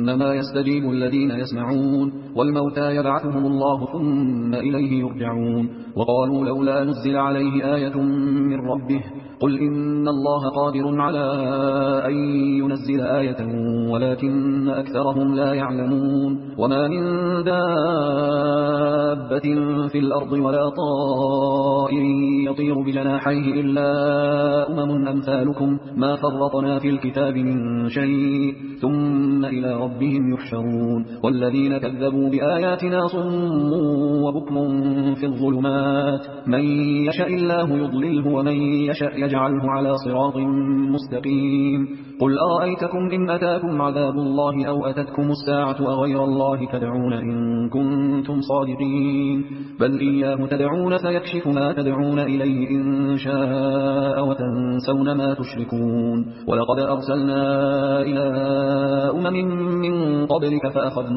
إنما يستجيب الذين يسمعون والموتى يبعثهم الله ثم إليه يرجعون وقالوا لولا نزل عليه آية من ربه قل إن الله قادر على أن ينزل آية ولكن أكثرهم لا يعلمون وما من دابة في الأرض ولا طائر يطير بجناحيه إلا أمثالكم ما فرطنا في الكتاب من شيء ثم إلى ربهم يحشرون والذين كذبوا بآياتنا صم وبكم في الظلمات من يشاء الله يضلله ومن يشاء يجعله على صراط مستقيم قل أرأيتكم إن أتاكم عذاب الله أو أتتكم الساعة أغير الله تدعون إن كنتم صادقين بل إياه تدعون فيكشف ما تدعون إليه إن شاء وتنسون ما تشركون ولقد أرسلنا إلى من قبلك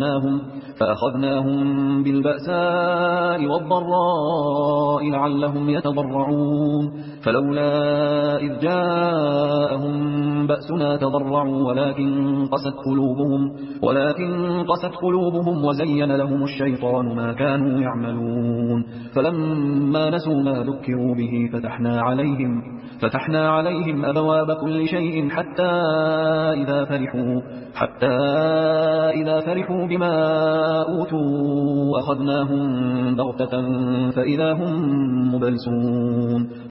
فأخذناهم بالبأساء والضراء لعلهم يتضرعون فلولا إذ جاءهم بأسنا تضرعوا ولكن قست قلوبهم وزين لهم الشيطان ما كانوا يعملون فلما نسوا ما ذكروا به فتحنا عليهم أبواب كل شيء حتى إذا فرحوا بما أوتوا أخذناهم بغتة فإذا هم مبلسون